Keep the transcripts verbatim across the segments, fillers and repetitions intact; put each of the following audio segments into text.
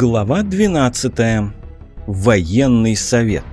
Глава двенадцатая. Военный совет.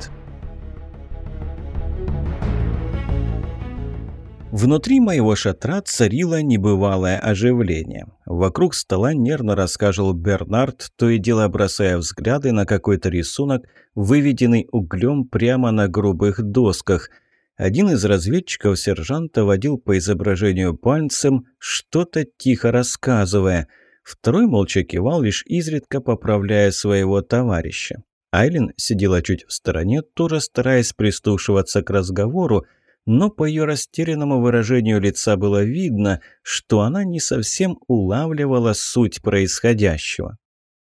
Внутри моего шатра царило небывалое оживление. Вокруг стола нервно рассказывал Бернард, то и дело бросая взгляды на какой-то рисунок, выведенный углем прямо на грубых досках. Один из разведчиков сержанта водил по изображению пальцем, что-то тихо рассказывая. Второй молча кивал, лишь изредка поправляя своего товарища. Айлин сидела чуть в стороне, тоже стараясь прислушиваться к разговору, но по ее растерянному выражению лица было видно, что она не совсем улавливала суть происходящего.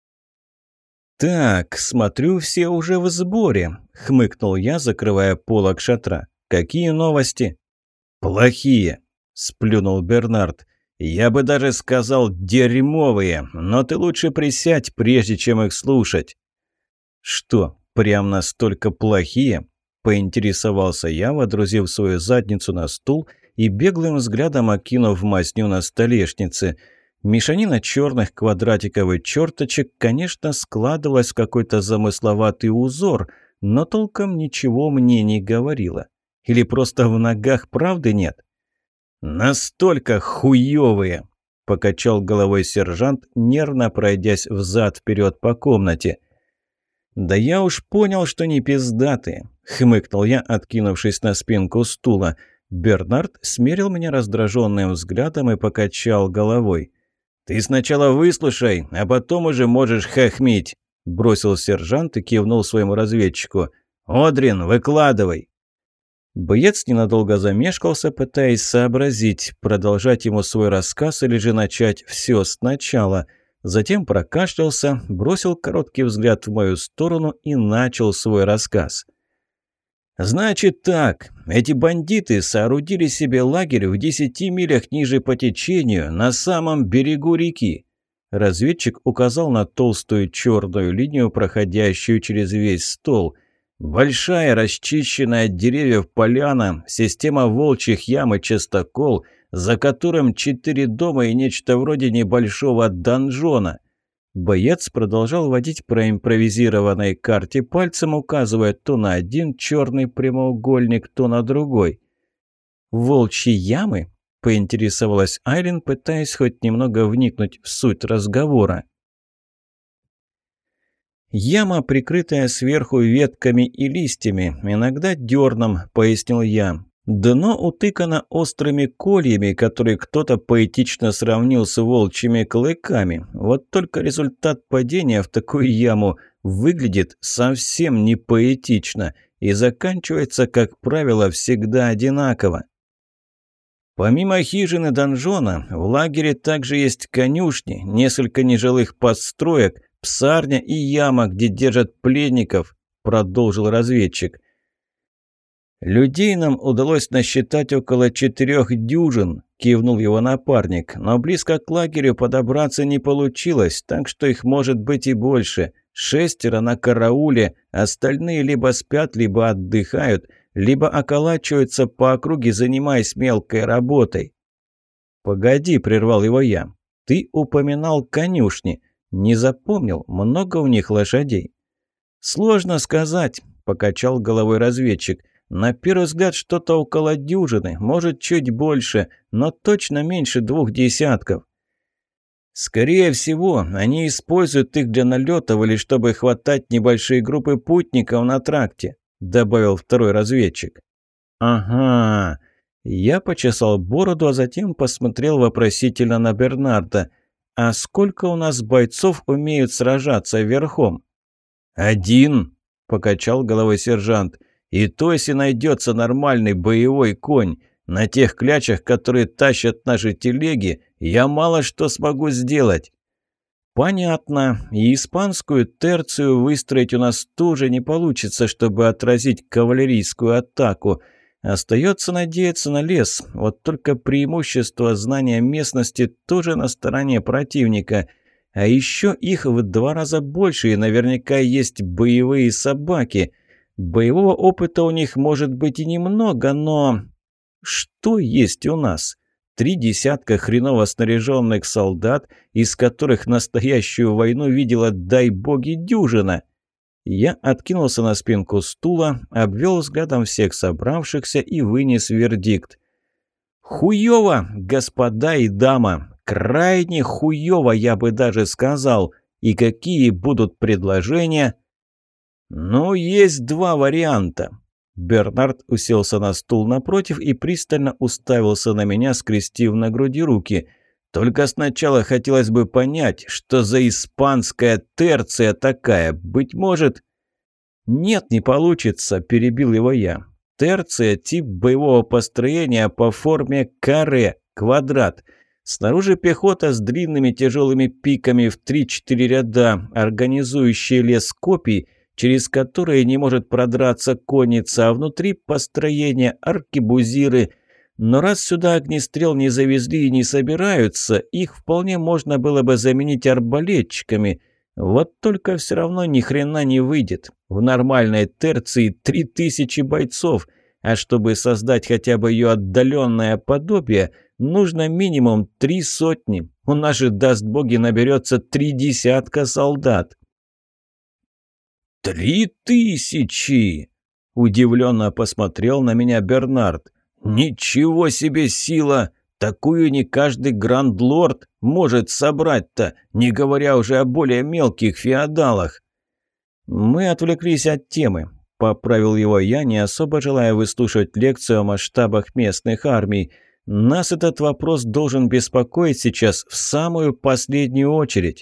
«Так, смотрю, все уже в сборе», — хмыкнул я, закрывая полог шатра. «Какие новости?» «Плохие», — сплюнул Бернард. «Я бы даже сказал дерьмовые, но ты лучше присядь, прежде чем их слушать». «Что, прям настолько плохие?» – поинтересовался я, водрузив свою задницу на стул и беглым взглядом окинув мазню на столешнице. Мешанина черных квадратиков и черточек, конечно, складывалась в какой-то замысловатый узор, но толком ничего мне не говорила. Или просто в ногах правды нет? «Настолько хуёвые!» – покачал головой сержант, нервно пройдясь взад-вперед по комнате. «Да я уж понял, что не пиздатые», – хмыкнул я, откинувшись на спинку стула. Бернард смерил меня раздраженным взглядом и покачал головой. «Ты сначала выслушай, а потом уже можешь хохмить», – бросил сержант и кивнул своему разведчику. «Одрин, выкладывай». Боец ненадолго замешкался, пытаясь сообразить, продолжать ему свой рассказ или же начать все сначала. Затем прокашлялся, бросил короткий взгляд в мою сторону и начал свой рассказ. «Значит так, эти бандиты соорудили себе лагерь в десяти милях ниже по течению, на самом берегу реки». Разведчик указал на толстую черную линию, проходящую через весь стол. «Большая, расчищенная от деревьев поляна, система волчьих ям и частокол, за которым четыре дома и нечто вроде небольшого донжона». Боец продолжал водить по импровизированной карте пальцем, указывая то на один черный прямоугольник, то на другой. «Волчьи ямы?» – поинтересовалась Айлин, пытаясь хоть немного вникнуть в суть разговора. «Яма, прикрытая сверху ветками и листьями, иногда дерном», – пояснил я. «Дно утыкано острыми кольями, которые кто-то поэтично сравнил с волчьими клыками. Вот только результат падения в такую яму выглядит совсем не поэтично и заканчивается, как правило, всегда одинаково». Помимо хижины донжона, в лагере также есть конюшни, несколько нежилых построек, псарня и яма, где держат пленников, продолжил разведчик. «Людей нам удалось насчитать около четырех дюжин», – кивнул его напарник, «но близко к лагерю подобраться не получилось, так что их может быть и больше. Шестеро на карауле, остальные либо спят, либо отдыхают, либо околачиваются по округе, занимаясь мелкой работой». «Погоди», – прервал его я, – «ты упоминал конюшни. Не запомнил, много у них лошадей». «Сложно сказать», – покачал головой разведчик. «На первый взгляд что-то около дюжины, может, чуть больше, но точно меньше двух десятков». «Скорее всего, они используют их для налетов или чтобы хватать небольшие группы путников на тракте», – добавил второй разведчик. «Ага». Я почесал бороду, а затем посмотрел вопросительно на Бернарда. «А сколько у нас бойцов умеют сражаться верхом?» «Один», – покачал головой сержант. «И то, если найдется нормальный боевой конь. На тех клячах, которые тащат наши телеги, я мало что смогу сделать». «Понятно. И испанскую терцию выстроить у нас тоже не получится, чтобы отразить кавалерийскую атаку. Остается надеяться на лес. Вот только преимущество знания местности тоже на стороне противника. А еще их в два раза больше, и наверняка есть боевые собаки. Боевого опыта у них может быть и немного, но... Что есть у нас? три десятка хреново снаряженных солдат, из которых настоящую войну видела, дай боги, дюжина. Я откинулся на спинку стула, обвел взглядом всех собравшихся и вынес вердикт. «Хуёво, господа и дама, крайне хуёво, я бы даже сказал. И какие будут предложения?» «Ну, есть два варианта». Бернард уселся на стул напротив и пристально уставился на меня, скрестив на груди руки. «Только сначала хотелось бы понять, что за испанская терция такая, быть может...» «Нет, не получится», – перебил его я. «Терция – тип боевого построения по форме каре, квадрат. Снаружи пехота с длинными тяжелыми пиками в три-четыре ряда, организующие лес копий, через которые не может продраться конница, а внутри построения аркебузиры. Но раз сюда огнестрел не завезли и не собираются, их вполне можно было бы заменить арбалетчиками. Вот только все равно ни хрена не выйдет. В нормальной терции три тысячи бойцов, а чтобы создать хотя бы ее отдаленное подобие, нужно минимум три сотни. У нас же, даст боги, наберется три десятка солдат». «Три тысячи!» – удивленно посмотрел на меня Бернард. «Ничего себе сила! Такую не каждый гранд-лорд может собрать-то, не говоря уже о более мелких феодалах». «Мы отвлеклись от темы», – поправил его я, не особо желая выслушивать лекцию о масштабах местных армий. «Нас этот вопрос должен беспокоить сейчас в самую последнюю очередь».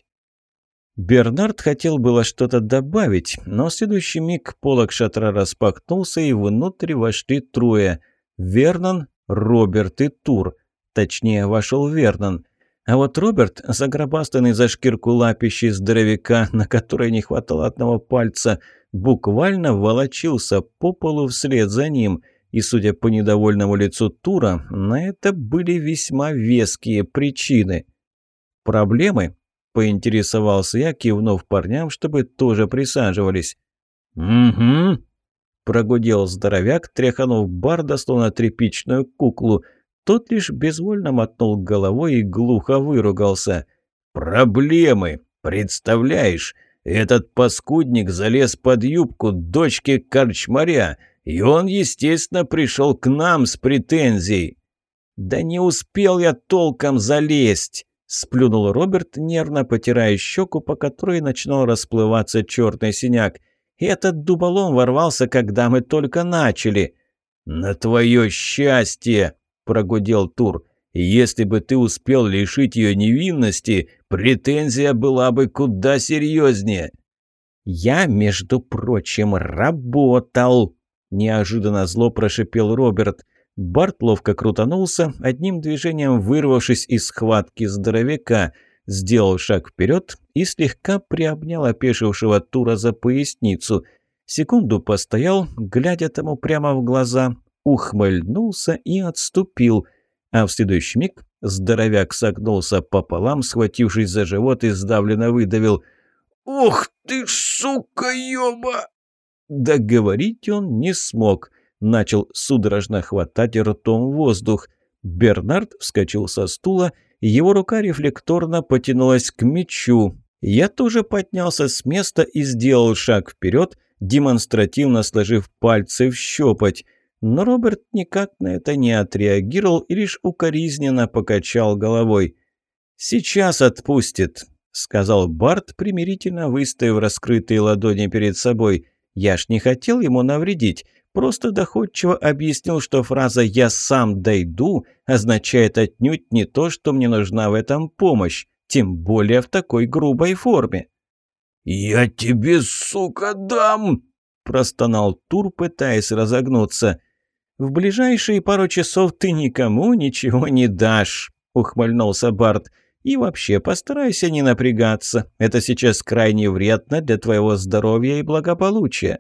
Бернард хотел было что-то добавить, но в следующий миг полог шатра распахнулся, и внутрь вошли трое – Вернон, Роберт и Тур. Точнее, вошел Вернон. А вот Роберт, загробастанный за шкирку лапищей здоровяка, на которой не хватало одного пальца, буквально волочился по полу вслед за ним. И, судя по недовольному лицу Тура, на это были весьма веские причины. «Проблемы?» – поинтересовался я, кивнув парням, чтобы тоже присаживались. «Угу», – прогудел здоровяк, тряханув Барда, словно тряпичную куклу. Тот лишь безвольно мотнул головой и глухо выругался. «Проблемы! Представляешь, этот паскудник залез под юбку дочки корчмаря, и он, естественно, пришел к нам с претензией». «Да не успел я толком залезть!» – сплюнул Роберт, нервно потирая щеку, по которой начинал расплываться черный синяк. «Этот дуболом ворвался, когда мы только начали». «На твое счастье!» – прогудел Тур. «Если бы ты успел лишить ее невинности, претензия была бы куда серьезнее». «Я, между прочим, работал!» – неожиданно зло прошипел Роберт. Барт ловко крутанулся, одним движением вырвавшись из схватки здоровяка, сделал шаг вперед и слегка приобнял опешившего Тура за поясницу. Секунду постоял, глядя тому прямо в глаза, ухмыльнулся и отступил. А в следующий миг здоровяк согнулся пополам, схватившись за живот, и сдавленно выдавил: «Ух ты ж, сука, ёба!» Договорить он не смог. Начал судорожно хватать ртом воздух. Бернард вскочил со стула, его рука рефлекторно потянулась к мечу. Я тоже поднялся с места и сделал шаг вперед, демонстративно сложив пальцы в щепоть. Но Роберт никак на это не отреагировал и лишь укоризненно покачал головой. «Сейчас отпустит», — сказал Барт, примирительно выставив раскрытые ладони перед собой. «Я ж не хотел ему навредить, просто доходчиво объяснил, что фраза «я сам дойду» означает отнюдь не то, что мне нужна в этом помощь, тем более в такой грубой форме». «Я тебе, сука, дам!» – простонал Тур, пытаясь разогнуться. «В ближайшие пару часов ты никому ничего не дашь», – ухмыльнулся Барт. «И вообще постарайся не напрягаться. Это сейчас крайне вредно для твоего здоровья и благополучия».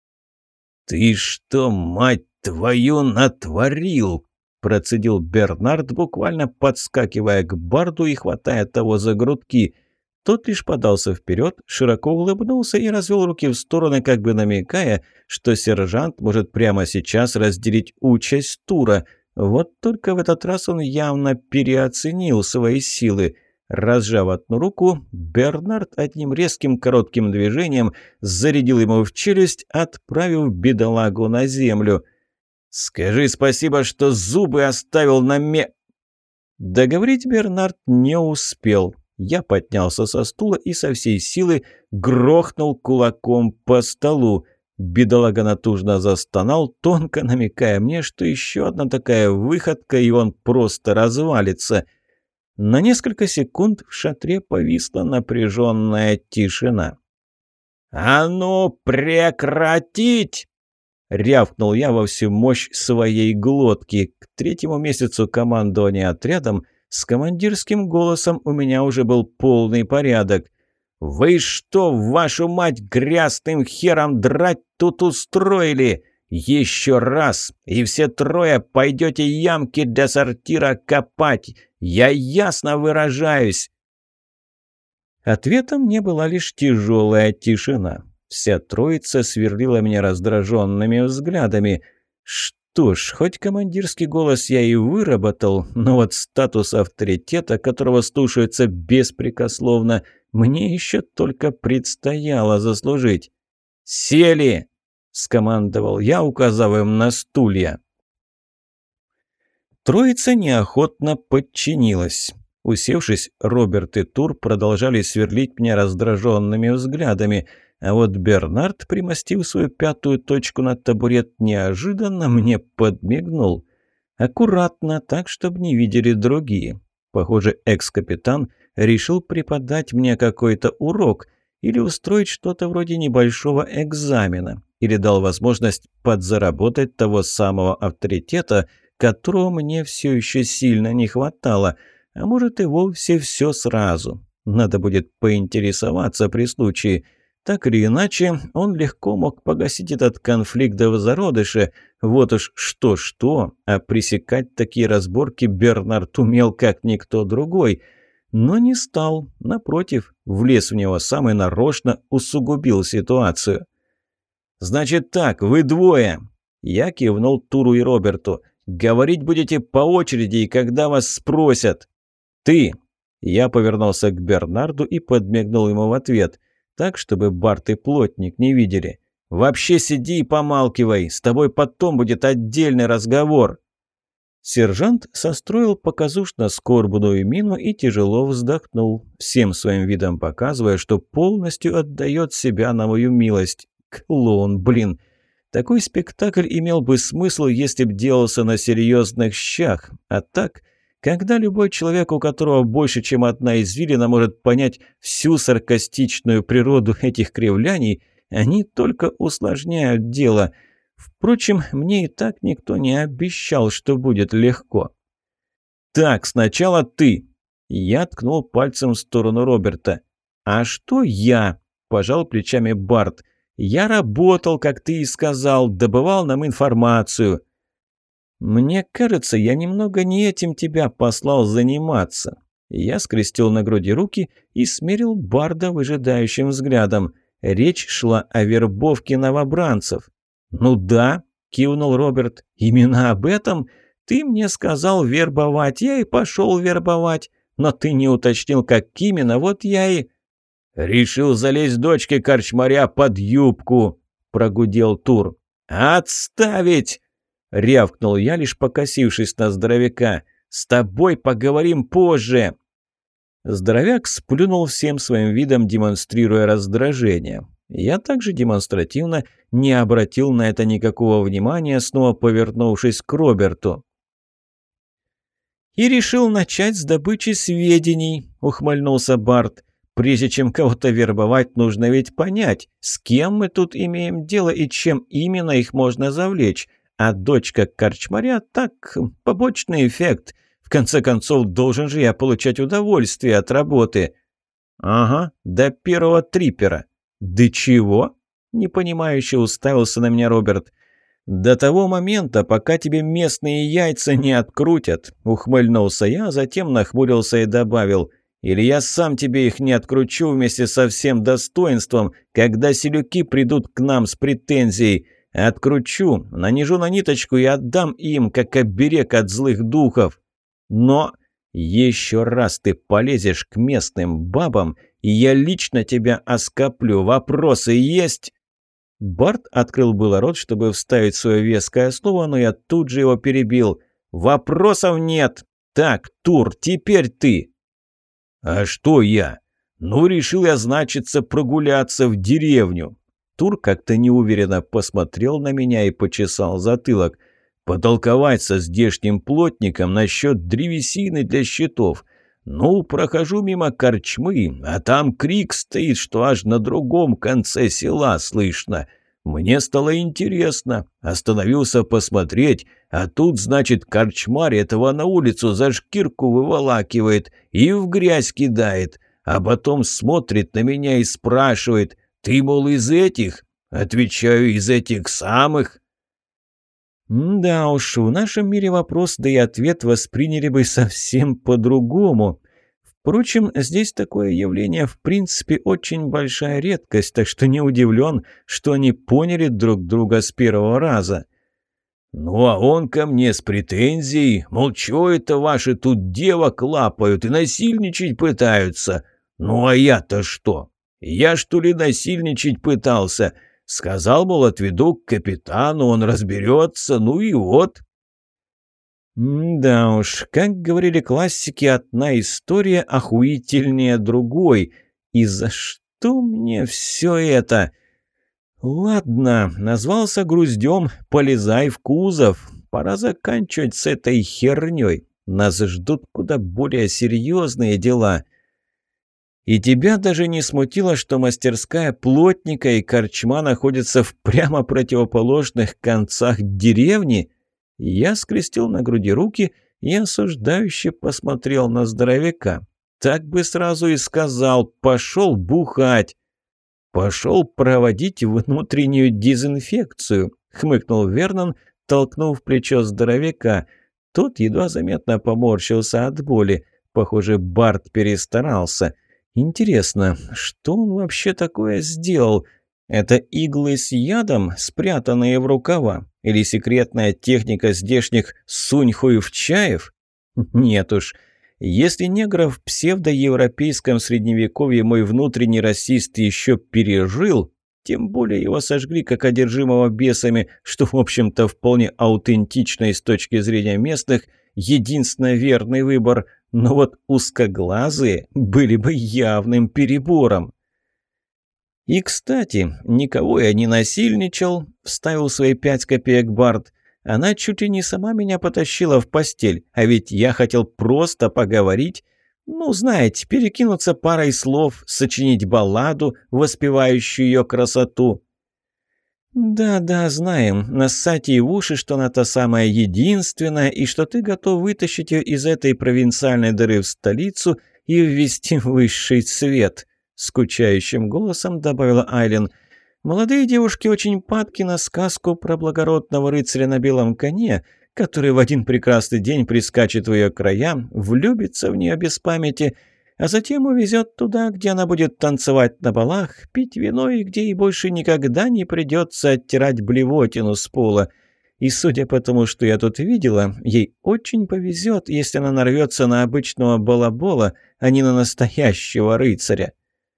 «Ты что, мать твою, натворил?» – процедил Бернард, буквально подскакивая к Барду и хватая того за грудки. Тот лишь подался вперед, широко улыбнулся и развел руки в стороны, как бы намекая, что сержант может прямо сейчас разделить участь Тура. Вот только в этот раз он явно переоценил свои силы. Разжав одну руку, Бернард одним резким коротким движением зарядил ему в челюсть, отправив бедолагу на землю. «Скажи спасибо, что зубы оставил на ме...» Договорить Бернард не успел. Я поднялся со стула и со всей силы грохнул кулаком по столу. Бедолага натужно застонал, тонко намекая мне, что еще одна такая выходка, и он просто развалится. На несколько секунд в шатре повисла напряженная тишина. «А ну, прекратить!» — рявкнул я во всю мощь своей глотки. К третьему месяцу командования отрядом с командирским голосом у меня уже был полный порядок. «Вы что, вашу мать, грязным хером драть тут устроили? Еще раз, и все трое пойдете ямки для сортира копать. Я ясно выражаюсь!» Ответом мне была лишь тяжелая тишина. Вся троица сверлила меня раздраженными взглядами. Что ж, хоть командирский голос я и выработал, но вот статус авторитета, которого слушаются беспрекословно, мне еще только предстояло заслужить. «Сели!» — скомандовал я, указав им на стулья. Троица неохотно подчинилась. Усевшись, Роберт и Тур продолжали сверлить меня раздраженными взглядами, а вот Бернард, примостив свою пятую точку на табурет, неожиданно мне подмигнул. Аккуратно, так, чтобы не видели другие. Похоже, экс-капитан решил преподать мне какой-то урок или устроить что-то вроде небольшого экзамена, или дал возможность подзаработать того самого авторитета, которого мне все еще сильно не хватало, а может и вовсе все сразу. Надо будет поинтересоваться при случае. Так или иначе, он легко мог погасить этот конфликт в зародыше. Вот уж что-что, а пресекать такие разборки Бернард умел как никто другой. Но не стал, напротив, влез в него сам и нарочно усугубил ситуацию. «Значит так, вы двое!» Я кивнул Туру и Роберту. «Говорить будете по очереди, и когда вас спросят». «Ты!» Я повернулся к Бернарду и подмигнул ему в ответ, так, чтобы Барт и Плотник не видели. «Вообще сиди и помалкивай, с тобой потом будет отдельный разговор». Сержант состроил показушно скорбную мину и тяжело вздохнул, всем своим видом показывая, что полностью отдает себя на мою милость. Клоун, блин! Такой спектакль имел бы смысл, если б делался на серьезных щах, а так... Когда любой человек, у которого больше, чем одна извилина, может понять всю саркастичную природу этих кривляний, они только усложняют дело. Впрочем, мне и так никто не обещал, что будет легко. «Так, сначала ты!» Я ткнул пальцем в сторону Роберта. «А что я?» – пожал плечами Барт. «Я работал, как ты и сказал, добывал нам информацию». «Мне кажется, я немного не этим тебя послал заниматься». Я скрестил на груди руки и смерил Барда выжидающим взглядом. Речь шла о вербовке новобранцев. «Ну да», — кивнул Роберт, — «именно об этом. Ты мне сказал вербовать, я и пошел вербовать. Но ты не уточнил, как именно, вот я и...» «Решил залезть дочке корчмаря под юбку», — прогудел Тур. «Отставить!» — рявкнул я, лишь покосившись на здоровяка. «С тобой поговорим позже!» Здоровяк сплюнул всем своим видом, демонстрируя раздражение. Я также демонстративно не обратил на это никакого внимания, снова повернувшись к Роберту. «И решил начать с добычи сведений», — ухмыльнулся Барт. «Прежде чем кого-то вербовать, нужно ведь понять, с кем мы тут имеем дело и чем именно их можно завлечь. А дочка корчмаря — так, побочный эффект. В конце концов, должен же я получать удовольствие от работы». «Ага, до первого триппера». «Да чего?» — непонимающе уставился на меня Роберт. «До того момента, пока тебе местные яйца не открутят», — ухмыльнулся я, а затем нахмурился и добавил: «или я сам тебе их не откручу вместе со всем достоинством, когда селюки придут к нам с претензией. Откручу, нанижу на ниточку и отдам им, как оберег от злых духов. Но еще раз ты полезешь к местным бабам, и я лично тебя оскоплю. Вопросы есть?» Барт открыл было рот, чтобы вставить свое веское слово, но я тут же его перебил. «Вопросов нет! Так, Тур, теперь ты!» «А что я? Ну, решил я, значится, прогуляться в деревню». Тур как-то неуверенно посмотрел на меня и почесал затылок. «Потолковать со здешним плотником насчет древесины для щитов. Ну, прохожу мимо корчмы, а там крик стоит, что аж на другом конце села слышно. Мне стало интересно. Остановился посмотреть, а тут, значит, корчмарь этого на улицу за шкирку выволакивает и в грязь кидает, а потом смотрит на меня и спрашивает: «Ты, мол, из этих?» Отвечаю: «Из этих самых». Да уж, в нашем мире вопрос, да и ответ восприняли бы совсем по-другому. Впрочем, здесь такое явление в принципе очень большая редкость, так что не удивлен, что они поняли друг друга с первого раза. «Ну, а он ко мне с претензией, мол, чё это ваши тут девок лапают и насильничать пытаются? Ну, а я-то что? Я, что ли, насильничать пытался? Сказал, мол, отведу к капитану, он разберется, ну и вот». Да уж, как говорили классики, одна история охуительнее другой. И за что мне все это? Ладно, назвался груздем, полезай в кузов. Пора заканчивать с этой херней. Нас ждут куда более серьезные дела. И тебя даже не смутило, что мастерская плотника и корчма находятся в прямо противоположных концах деревни? Я скрестил на груди руки и осуждающе посмотрел на здоровяка. Так бы сразу и сказал: «Пошел бухать». «Пошел проводить внутреннюю дезинфекцию», — хмыкнул Вернон, толкнув плечо здоровяка. Тот едва заметно поморщился от боли. Похоже, Барт перестарался. Интересно, что он вообще такое сделал? Это иглы с ядом, спрятанные в рукава? Или секретная техника здешних сунь-хуев-чаев? Нет уж. Если негров в псевдоевропейском средневековье мой внутренний расист еще пережил, тем более его сожгли как одержимого бесами, что, в общем-то, вполне аутентично и с точки зрения местных, единственно верный выбор, но вот узкоглазые были бы явным перебором. «И, кстати, никого я не насильничал», — вставил свои пять копеек Барт. «Она чуть ли не сама меня потащила в постель, а ведь я хотел просто поговорить. Ну, знаете, перекинуться парой слов, сочинить балладу, воспевающую ее красоту». «Да-да, знаем, нассать ей в уши, что она та самая единственная, и что ты готов вытащить ее из этой провинциальной дыры в столицу и ввести в высший свет», — скучающим голосом добавила Айлен. «Молодые девушки очень падки на сказку про благородного рыцаря на белом коне, который в один прекрасный день прискачет в ее края, влюбится в нее без памяти, а затем увезет туда, где она будет танцевать на балах, пить вино и где ей больше никогда не придется оттирать блевотину с пола. И судя по тому, что я тут видела, ей очень повезет, если она нарвется на обычного балабола, а не на настоящего рыцаря».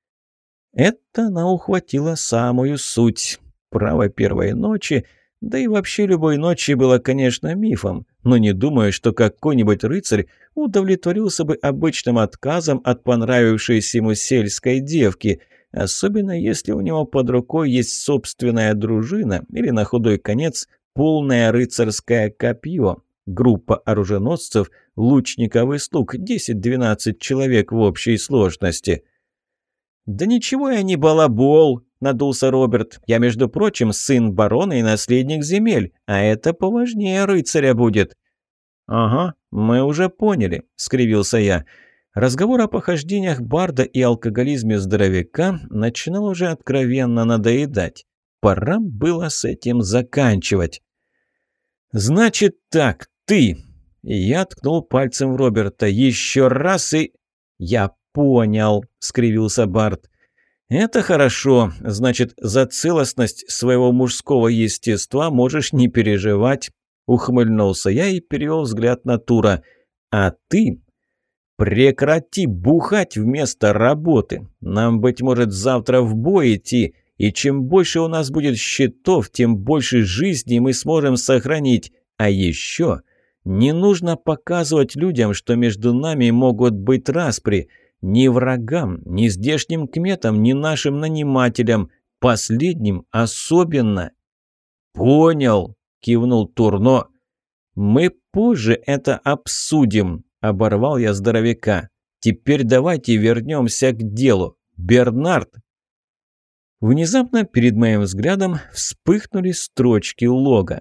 Это она ухватила самую суть. Право первой ночи, да и вообще любой ночи, было, конечно, мифом, но не думаю, что какой-нибудь рыцарь удовлетворился бы обычным отказом от понравившейся ему сельской девки, особенно если у него под рукой есть собственная дружина или, на худой конец, полное рыцарское копье, группа оруженосцев, лучников и слуг, десять-двенадцать человек в общей сложности. «Да ничего я не балабол», — надулся Роберт. «Я, между прочим, сын барона и наследник земель, а это поважнее рыцаря будет». «Ага, мы уже поняли», — скривился я. Разговор о похождениях барда и алкоголизме здоровяка начинал уже откровенно надоедать. Пора было с этим заканчивать. «Значит так, ты...» Я ткнул пальцем в Роберта. «Еще раз и...» «Я понял», — скривился Барт. «Это хорошо. Значит, за целостность своего мужского естества можешь не переживать», — ухмыльнулся я и перевел взгляд на Тура. «А ты прекрати бухать вместо работы. Нам, быть может, завтра в бой идти, и чем больше у нас будет счетов, тем больше жизней мы сможем сохранить. А еще не нужно показывать людям, что между нами могут быть распри. Ни врагам, ни здешним кметам, ни нашим нанимателям. Последним особенно». «Понял», — кивнул Турно. «Мы позже это обсудим», — оборвал я здоровяка. «Теперь давайте вернемся к делу. Бернард». Внезапно перед моим взглядом вспыхнули строчки лога.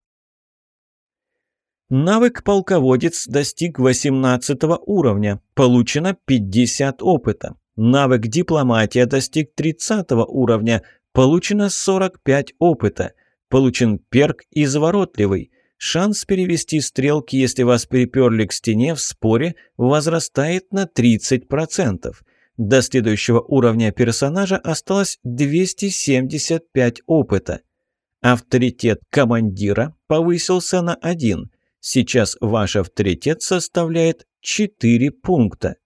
Навык «Полководец» достиг восемнадцатого уровня. Получено пятьдесят опыта. Навык «Дипломатия» достиг тридцатого уровня. Получено сорок пять опыта. Получен перк «Изворотливый». Шанс перевести стрелки, если вас приперли к стене в споре, возрастает на тридцать процентов. До следующего уровня персонажа осталось двести семьдесят пять опыта. Авторитет командира повысился на один. Сейчас ваш авторитет составляет четыре пункта.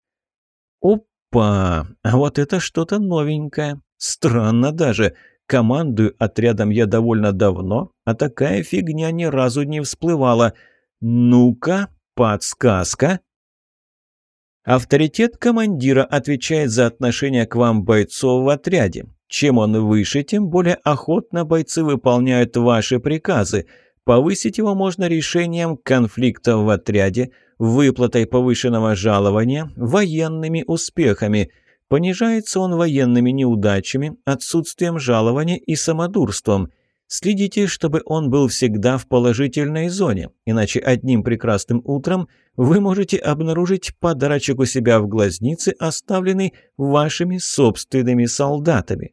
Опа! А вот это что-то новенькое. Странно даже. Командую отрядом я довольно давно, а такая фигня ни разу не всплывала. Ну-ка, подсказка. Авторитет командира отвечает за отношение к вам бойцов в отряде. Чем он выше, тем более охотно бойцы выполняют ваши приказы. Повысить его можно решением конфликта в отряде, выплатой повышенного жалования, военными успехами. Понижается он военными неудачами, отсутствием жалования и самодурством. Следите, чтобы он был всегда в положительной зоне, иначе одним прекрасным утром вы можете обнаружить подарочек у себя в глазнице, оставленный вашими собственными солдатами.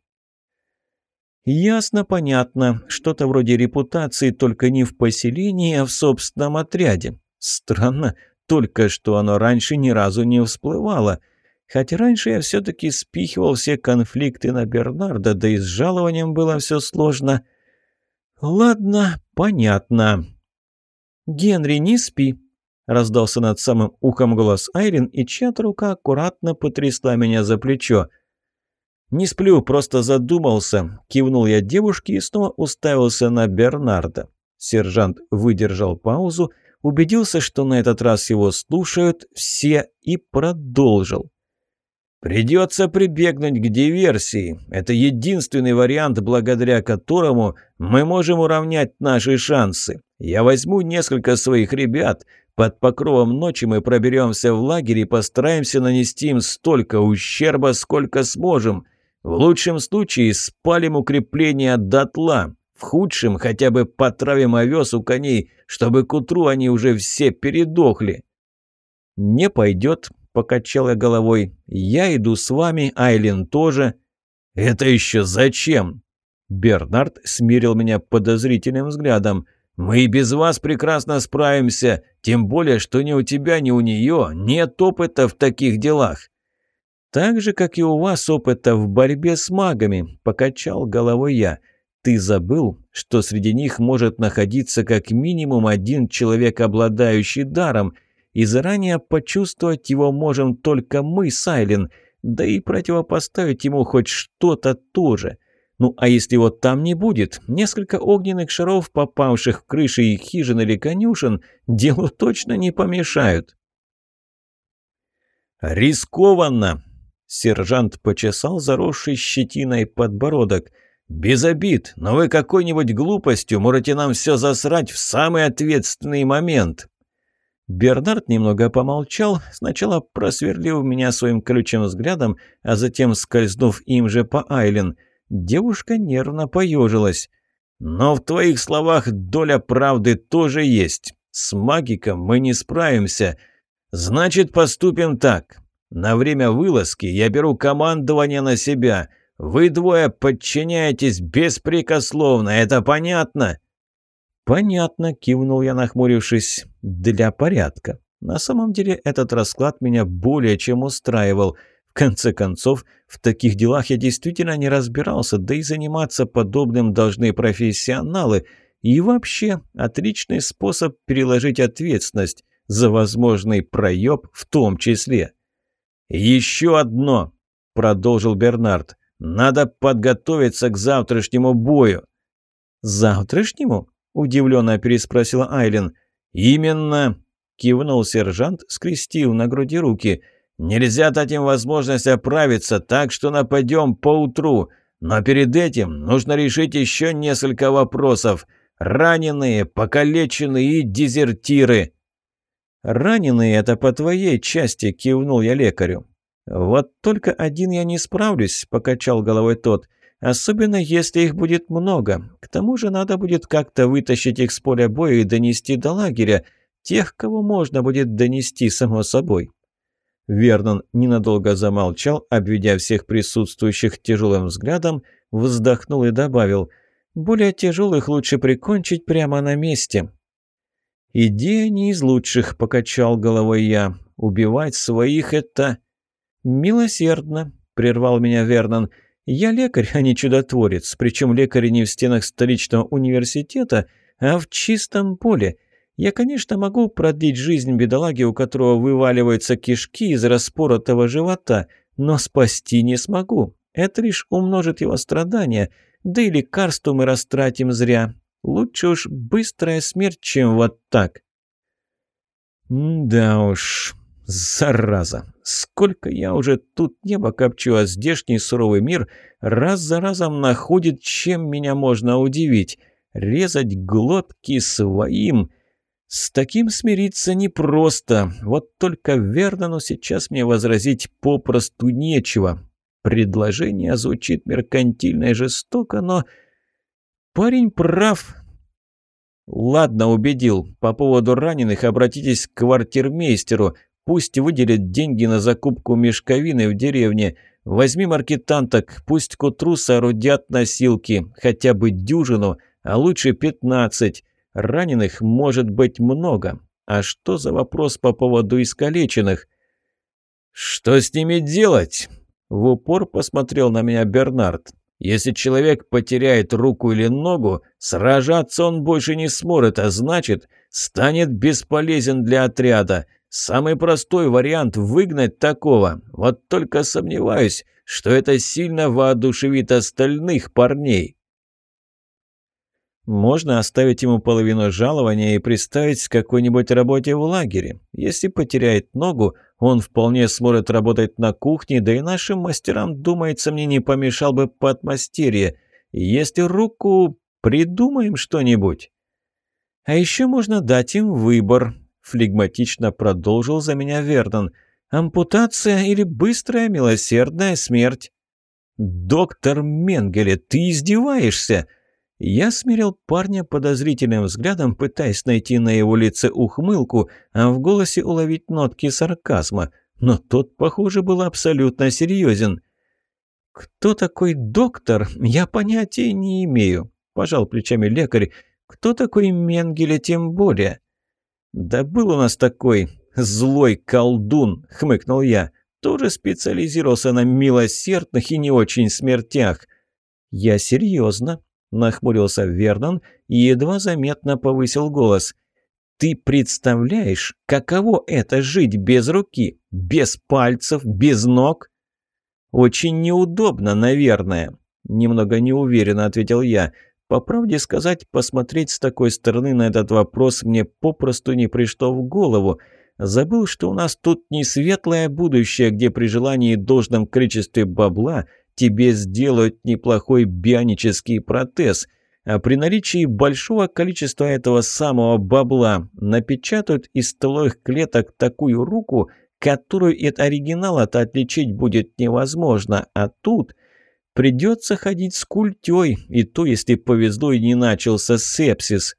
Ясно, понятно, что-то вроде репутации, только не в поселении, а в собственном отряде. Странно, только что оно раньше ни разу не всплывало. Хотя раньше я все-таки спихивал все конфликты на Бернарда, да и с жалованием было все сложно. Ладно, понятно. «Генри, не спи!» — раздался над самым ухом голос Айлин, и чья-то рука аккуратно потрясла меня за плечо. «Не сплю, просто задумался», — кивнул я девушке и снова уставился на Бернарда. Сержант выдержал паузу, убедился, что на этот раз его слушают все, и продолжил. «Придется прибегнуть к диверсии. Это единственный вариант, благодаря которому мы можем уравнять наши шансы. Я возьму несколько своих ребят. Под покровом ночи мы проберемся в лагерь и постараемся нанести им столько ущерба, сколько сможем. В лучшем случае спалим укрепления дотла. В худшем хотя бы потравим овес у коней, чтобы к утру они уже все передохли». «Не пойдет», — покачал я головой. «Я иду с вами, Айлин тоже». «Это еще зачем?» Бернард смирил меня подозрительным взглядом. «Мы и без вас прекрасно справимся, тем более, что ни у тебя, ни у нее нет опыта в таких делах». «Так же, как и у вас опыта в борьбе с магами», — покачал головой я. «Ты забыл, что среди них может находиться как минимум один человек, обладающий даром, и заранее почувствовать его можем только мы с Айлин, да и противопоставить ему хоть что-то тоже. Ну, а если его там не будет, несколько огненных шаров, попавших в крыши их хижин или конюшен, делу точно не помешают». «Рискованно!» — сержант почесал заросший щетиной подбородок. «Без обид, но вы какой-нибудь глупостью можете нам все засрать в самый ответственный момент». Бернард немного помолчал, сначала просверлив меня своим колючим взглядом, а затем скользнув им же по Айлин. Девушка нервно поежилась. «Но в твоих словах доля правды тоже есть. С магиком мы не справимся. Значит, поступим так. На время вылазки я беру командование на себя. Вы двое подчиняетесь беспрекословно, это понятно?» «Понятно», — кивнул я, нахмурившись, — «для порядка». На самом деле этот расклад меня более чем устраивал. конце концов, в таких делах я действительно не разбирался, да и заниматься подобным должны профессионалы. И вообще, отличный способ переложить ответственность за возможный проеб в том числе. «Еще одно», — продолжил Бернард. «Надо подготовиться к завтрашнему бою». «Завтрашнему?» — удивленно переспросила Айлин. «Именно», — кивнул сержант, скрестив на груди руки. «Нельзя дать им возможность оправиться, так что нападем поутру. Но перед этим нужно решить еще несколько вопросов. Раненые, покалеченные и дезертиры». «Раненые — это по твоей части», — кивнул я лекарю. «Вот только один я не справлюсь», — покачал головой тот. «Особенно, если их будет много. К тому же надо будет как-то вытащить их с поля боя и донести до лагеря. Тех, кого можно будет донести, само собой». Вернон ненадолго замолчал, обведя всех присутствующих тяжелым взглядом, вздохнул и добавил: «Более тяжелых лучше прикончить прямо на месте». «Идея не из лучших», — покачал головой я. «Убивать своих — это...» «Милосердно», — прервал меня Вернон. «Я лекарь, а не чудотворец, причем лекарь не в стенах столичного университета, а в чистом поле. Я, конечно, могу продлить жизнь бедолаги, у которого вываливаются кишки из распоротого живота, но спасти не смогу. Это лишь умножит его страдания, да и лекарство мы растратим зря. Лучше уж быстрая смерть, чем вот так». «Да уж, зараза! Сколько я уже тут небо копчу, а здешний суровый мир раз за разом находит, чем меня можно удивить. Резать глотки своим... С таким смириться непросто. Вот только Вернону сейчас мне возразить попросту нечего. Предложение звучит меркантильно и жестоко, но... Парень прав. «Ладно, убедил. По поводу раненых обратитесь к квартирмейстеру. Пусть выделит деньги на закупку мешковины в деревне. Возьми маркетанток, пусть к утру соорудят носилки. Хотя бы дюжину, а лучше пятнадцать. Раненых может быть много. А что за вопрос по поводу искалеченных?» «Что с ними делать?» В упор посмотрел на меня Бернард. «Если человек потеряет руку или ногу, сражаться он больше не сможет, а значит, станет бесполезен для отряда. Самый простой вариант — выгнать такого. Вот только сомневаюсь, что это сильно воодушевит остальных парней». «Можно оставить ему половину жалования и приставить к какой-нибудь работе в лагере. Если потеряет ногу, он вполне сможет работать на кухне, да и нашим мастерам, думается, мне не помешал бы подмастерье. Если руку, придумаем что-нибудь». «А еще можно дать им выбор», — флегматично продолжил за меня Вернон. «Ампутация или быстрая милосердная смерть?» «Доктор Менгеле, ты издеваешься?» Я смирил парня подозрительным взглядом, пытаясь найти на его лице ухмылку, а в голосе уловить нотки сарказма. Но тот, похоже, был абсолютно серьезен. «Кто такой доктор? Я понятия не имею», – пожал плечами лекарь. «Кто такой Менгеле, тем более?» «Да был у нас такой злой колдун», – хмыкнул я. «Тоже специализировался на милосердных и не очень смертях». «Я серьезно», – нахмурился Вернон и едва заметно повысил голос. «Ты представляешь, каково это жить без руки, без пальцев, без ног?» «Очень неудобно, наверное», – немного неуверенно ответил я. По правде сказать, посмотреть с такой стороны на этот вопрос мне попросту не пришло в голову. Забыл, что у нас тут не светлое будущее, где при желании и должном количестве бабла тебе сделают неплохой бионический протез, а при наличии большого количества этого самого бабла напечатают из стволовых клеток такую руку, которую от оригинала-то отличить будет невозможно, а тут придется ходить с культей, и то, если повезло и не начался сепсис.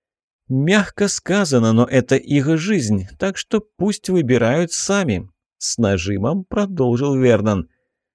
Мягко сказано, но это их жизнь, так что пусть выбирают сами. С нажимом продолжил Вернон.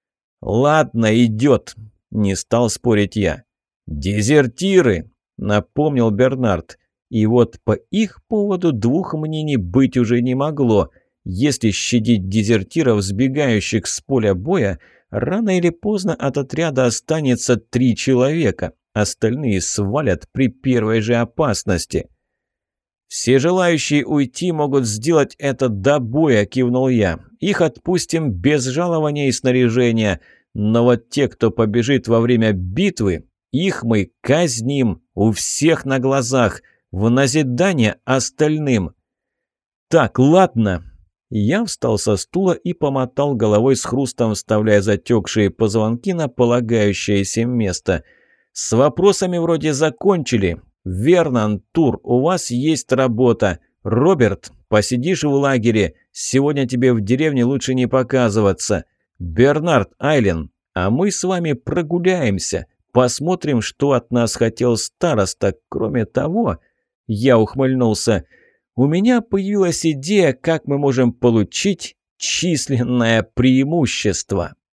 «Ладно, идет», — не стал спорить я. «Дезертиры», — напомнил Бернард. И вот по их поводу двух мнений быть уже не могло. Если щадить дезертиров, сбегающих с поля боя, рано или поздно от отряда останется три человека. Остальные свалят при первой же опасности. «Все желающие уйти могут сделать это до боя», – кивнул я. «Их отпустим без жалования и снаряжения. Но вот те, кто побежит во время битвы, их мы казним у всех на глазах, в назидание остальным». «Так, ладно». Я встал со стула и помотал головой с хрустом, вставляя затекшие позвонки на полагающееся место. «С вопросами вроде закончили. Вернон, Тур, у вас есть работа. Роберт, посидишь в лагере. Сегодня тебе в деревне лучше не показываться. Бернард, Айлен, а мы с вами прогуляемся. Посмотрим, что от нас хотел староста. Кроме того...» Я ухмыльнулся. «У меня появилась идея, как мы можем получить численное преимущество».